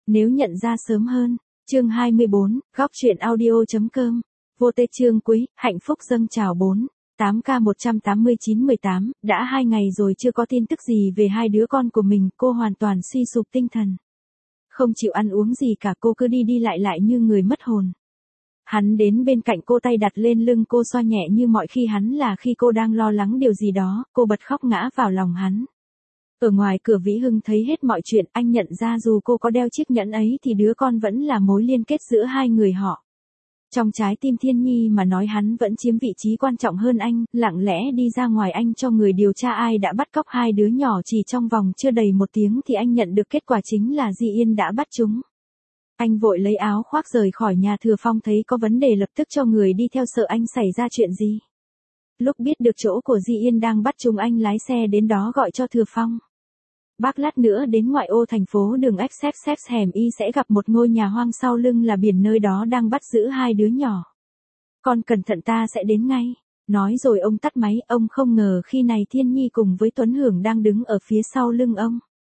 Nếu nhận ra sớm hơn. Chương 24, góc truyện audio.com. Vô tê chương cuối, hạnh phúc dâng trào 4. 8K18918, đã 2 ngày rồi chưa có tin tức gì về hai đứa con của mình, cô hoàn toàn suy sụp tinh thần. Không chịu ăn uống gì cả, cô cứ đi đi lại như người mất hồn. Hắn đến bên cạnh cô, tay đặt lên lưng cô xoa nhẹ như mọi khi, hắn là khi cô đang lo lắng điều gì đó, cô bật khóc ngã vào lòng hắn. Ở ngoài cửa Vĩ Hưng thấy hết mọi chuyện, anh nhận ra dù cô có đeo chiếc nhẫn ấy thì đứa con vẫn là mối liên kết giữa hai người họ. Trong trái tim Thiên Nhi mà nói, hắn vẫn chiếm vị trí quan trọng hơn anh. Lặng lẽ đi ra ngoài, anh cho người điều tra ai đã bắt cóc hai đứa nhỏ. Chỉ trong vòng chưa đầy 1 tiếng thì anh nhận được kết quả chính là Di Yên đã bắt chúng. Anh vội lấy áo khoác rời khỏi nhà. Thừa Phong thấy có vấn đề lập tức cho người đi theo, sợ anh xảy ra chuyện gì. Lúc biết được chỗ của Di Yên đang bắt chúng, anh lái xe đến đó gọi cho Thừa Phong. Bác lát nữa đến ngoại ô thành phố đường XXX hẻm Y sẽ gặp một ngôi nhà hoang, sau lưng là biển, nơi đó đang bắt giữ hai đứa nhỏ. Con cẩn thận, ta sẽ đến ngay. Nói rồi ông tắt máy. Ông không ngờ khi này Thiên Nhi cùng với Tuấn Hưởng đang đứng ở phía sau lưng ông.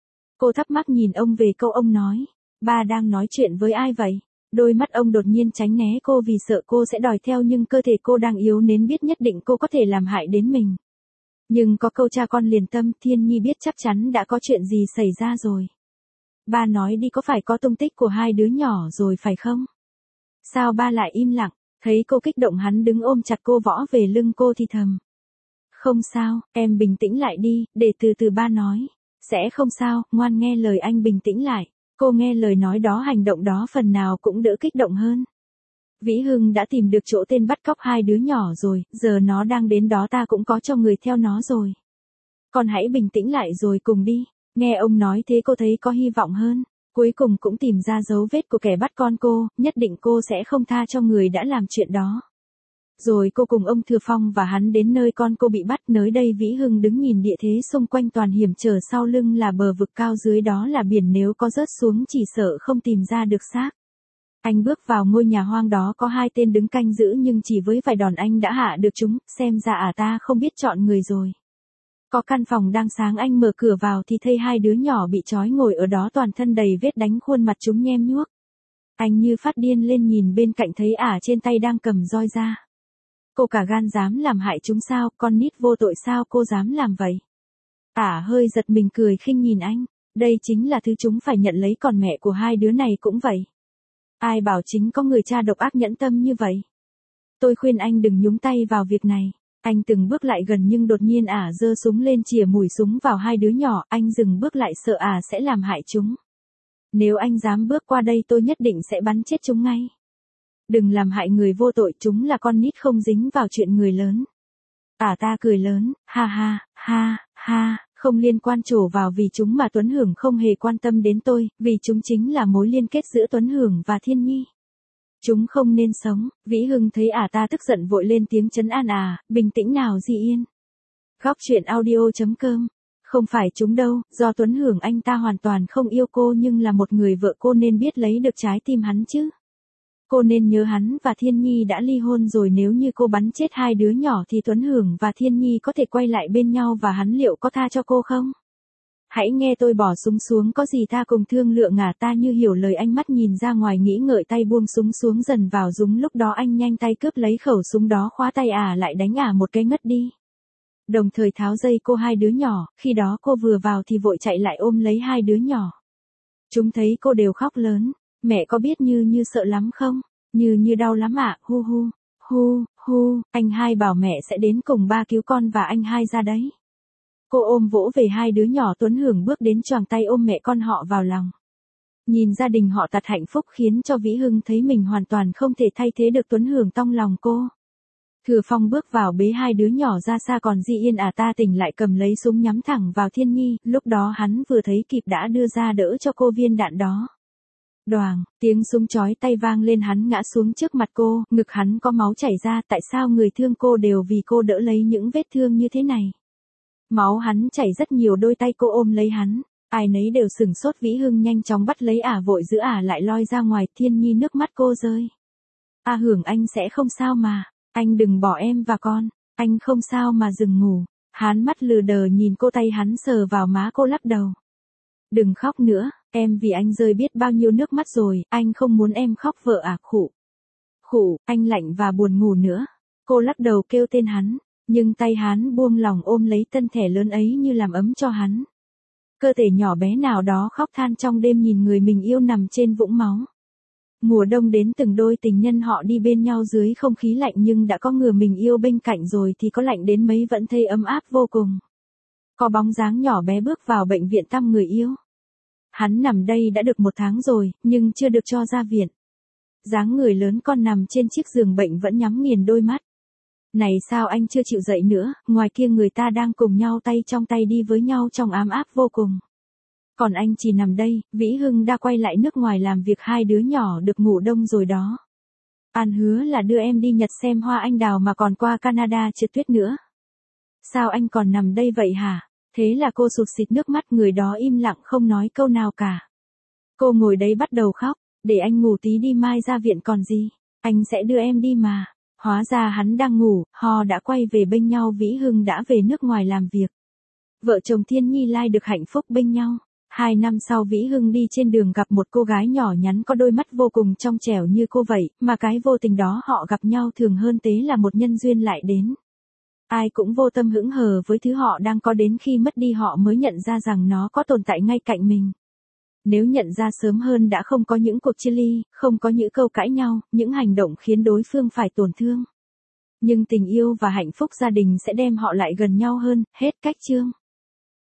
Cô thắc mắc nhìn ông về câu ông nói. Ba đang nói chuyện với ai vậy? Đôi mắt ông đột nhiên tránh né cô vì sợ cô sẽ đòi theo, nhưng cơ thể cô đang yếu nên biết nhất định cô có thể làm hại đến mình. Nhưng có câu cha con liền tâm, Thiên Nhi biết chắc chắn đã có chuyện gì xảy ra rồi. Ba nói đi, có phải có tung tích của hai đứa nhỏ rồi phải không? Sao ba lại im lặng? Thấy cô kích động, hắn đứng ôm chặt cô, võ về lưng cô thì thầm. Không sao, em bình tĩnh lại đi, để từ từ ba nói. Sẽ không sao, ngoan nghe lời anh, bình tĩnh lại. Cô nghe lời nói đó, hành động đó phần nào cũng đỡ kích động hơn. Vĩ Hưng đã tìm được chỗ tên bắt cóc hai đứa nhỏ rồi, giờ nó đang đến đó, ta cũng có cho người theo nó rồi. Con hãy bình tĩnh lại rồi cùng đi. Nghe ông nói thế cô thấy có hy vọng hơn. Cuối cùng cũng tìm ra dấu vết của kẻ bắt con cô, nhất định cô sẽ không tha cho người đã làm chuyện đó. Rồi cô cùng ông Thừa Phong và hắn đến nơi con cô bị bắt. Nơi đây Vĩ Hưng đứng nhìn địa thế xung quanh toàn hiểm trở, sau lưng là bờ vực cao, dưới đó là biển, nếu có rớt xuống chỉ sợ không tìm ra được xác. Anh bước vào ngôi nhà hoang đó, có 2 tên đứng canh giữ, nhưng chỉ với vài đòn anh đã hạ được chúng. Xem ra ta không biết chọn người rồi. Có căn phòng đang sáng, anh mở cửa vào thì thấy 2 đứa nhỏ bị trói ngồi ở đó, toàn thân đầy vết đánh, khuôn mặt chúng nhem nhuốc. Anh như phát điên lên, nhìn bên cạnh thấy trên tay đang cầm roi ra. Cô cả gan dám làm hại chúng sao? Con nít vô tội sao cô dám làm vậy? Hơi giật mình, cười khinh nhìn anh. Đây chính là thứ chúng phải nhận lấy, còn mẹ của hai đứa này cũng vậy. Ai bảo chính có người cha độc ác nhẫn tâm như vậy? Tôi khuyên anh đừng nhúng tay vào việc này. Anh từng bước lại gần nhưng đột nhiên giơ súng lên, chĩa mũi súng vào 2 đứa nhỏ. Anh dừng bước lại, sợ sẽ làm hại chúng. Nếu anh dám bước qua đây, tôi nhất định sẽ bắn chết chúng ngay. Đừng làm hại người vô tội, chúng là con nít không dính vào chuyện người lớn. Ta cười lớn, ha ha, ha, ha, không liên quan, trổ vào vì chúng mà Tuấn Hưởng không hề quan tâm đến tôi, vì chúng chính là mối liên kết giữa Tuấn Hưởng và Thiên Nhi. Chúng không nên sống. Vĩ Hưng thấy ta tức giận vội lên tiếng trấn an. Bình tĩnh nào Di Yên. Góc truyện audio.com. Không phải chúng đâu, do Tuấn Hưởng anh ta hoàn toàn không yêu cô, nhưng là một người vợ, cô nên biết lấy được trái tim hắn chứ. Cô nên nhớ hắn và Thiên Nhi đã ly hôn rồi, nếu như cô bắn chết 2 đứa nhỏ thì Tuấn Hưởng và Thiên Nhi có thể quay lại bên nhau, và hắn liệu có tha cho cô không? Hãy nghe tôi, bỏ súng xuống, có gì ta cùng thương lượng. Ta như hiểu lời anh, mắt nhìn ra ngoài nghĩ ngợi, tay buông súng xuống dần vào đúng lúc đó anh nhanh tay cướp lấy khẩu súng đó, khóa tay lại đánh một cái ngất đi. Đồng thời tháo dây cô 2 đứa nhỏ, khi đó cô vừa vào thì vội chạy lại ôm lấy 2 đứa nhỏ. Chúng thấy cô đều khóc lớn. Mẹ có biết như sợ lắm không? Như đau lắm hu hu, hu, hu, anh hai bảo mẹ sẽ đến cùng ba cứu con và anh hai ra đấy. Cô ôm vỗ về 2 đứa nhỏ, Tuấn Hưởng bước đến choàng tay ôm mẹ con họ vào lòng. Nhìn gia đình họ tạt hạnh phúc khiến cho Vĩ Hưng thấy mình hoàn toàn không thể thay thế được Tuấn Hưởng trong lòng cô. Thừa Phong bước vào bế 2 đứa nhỏ ra xa, còn Di Yên ta tỉnh lại cầm lấy súng nhắm thẳng vào Thiên Nhi, lúc đó hắn vừa thấy kịp đã đưa ra đỡ cho cô viên đạn đó. Đoàng, tiếng súng chói tay vang lên, hắn ngã xuống trước mặt cô, ngực hắn có máu chảy ra. Tại sao người thương cô đều vì cô đỡ lấy những vết thương như thế này? Máu hắn chảy rất nhiều, đôi tay cô ôm lấy hắn. Ai nấy đều sửng sốt. Vĩ Hưng nhanh chóng bắt lấy vội giữ lại lôi ra ngoài. Thiên Nhi nước mắt cô rơi. Hưởng, anh sẽ không sao mà. Anh đừng bỏ em và con. Anh không sao mà, dừng ngủ. Hắn mắt lừ đờ nhìn cô, tay hắn sờ vào má cô lắc đầu. Đừng khóc nữa. Em vì anh rơi biết bao nhiêu nước mắt rồi, anh không muốn em khóc vợ à. Khụ. Khụ, anh lạnh và buồn ngủ nữa. Cô lắc đầu kêu tên hắn, nhưng tay hắn buông lỏng ôm lấy thân thể lớn ấy như làm ấm cho hắn. Cơ thể nhỏ bé nào đó khóc than trong đêm nhìn người mình yêu nằm trên vũng máu. Mùa đông đến từng đôi tình nhân họ đi bên nhau dưới không khí lạnh nhưng đã có người mình yêu bên cạnh rồi thì có lạnh đến mấy vẫn thấy ấm áp vô cùng. Có bóng dáng nhỏ bé bước vào bệnh viện thăm người yêu. Hắn nằm đây đã được 1 tháng rồi, nhưng chưa được cho ra viện. Dáng người lớn con nằm trên chiếc giường bệnh vẫn nhắm nghiền đôi mắt. Này sao anh chưa chịu dậy nữa, ngoài kia người ta đang cùng nhau tay trong tay đi với nhau trong ấm áp vô cùng. Còn anh chỉ nằm đây, Vĩ Hưng đã quay lại nước ngoài làm việc, 2 đứa nhỏ được ngủ đông rồi đó. An hứa là đưa em đi Nhật xem hoa anh đào mà còn qua Canada trượt tuyết nữa. Sao anh còn nằm đây vậy hả? Thế là cô sụt sịt nước mắt, người đó im lặng không nói câu nào cả. Cô ngồi đấy bắt đầu khóc, để anh ngủ tí đi mai ra viện còn gì, anh sẽ đưa em đi mà. Hóa ra hắn đang ngủ, họ đã quay về bên nhau. Vĩ Hưng đã về nước ngoài làm việc. Vợ chồng Thiên Nhi Lai được hạnh phúc bên nhau. 2 năm sau Vĩ Hưng đi trên đường gặp một cô gái nhỏ nhắn có đôi mắt vô cùng trong trẻo như cô vậy, mà cái vô tình đó họ gặp nhau thường hơn tế là một nhân duyên lại đến. Ai cũng vô tâm hững hờ với thứ họ đang có, đến khi mất đi họ mới nhận ra rằng nó có tồn tại ngay cạnh mình. Nếu nhận ra sớm hơn đã không có những cuộc chia ly, không có những câu cãi nhau, những hành động khiến đối phương phải tổn thương. Nhưng tình yêu và hạnh phúc gia đình sẽ đem họ lại gần nhau hơn. Hết cách chương.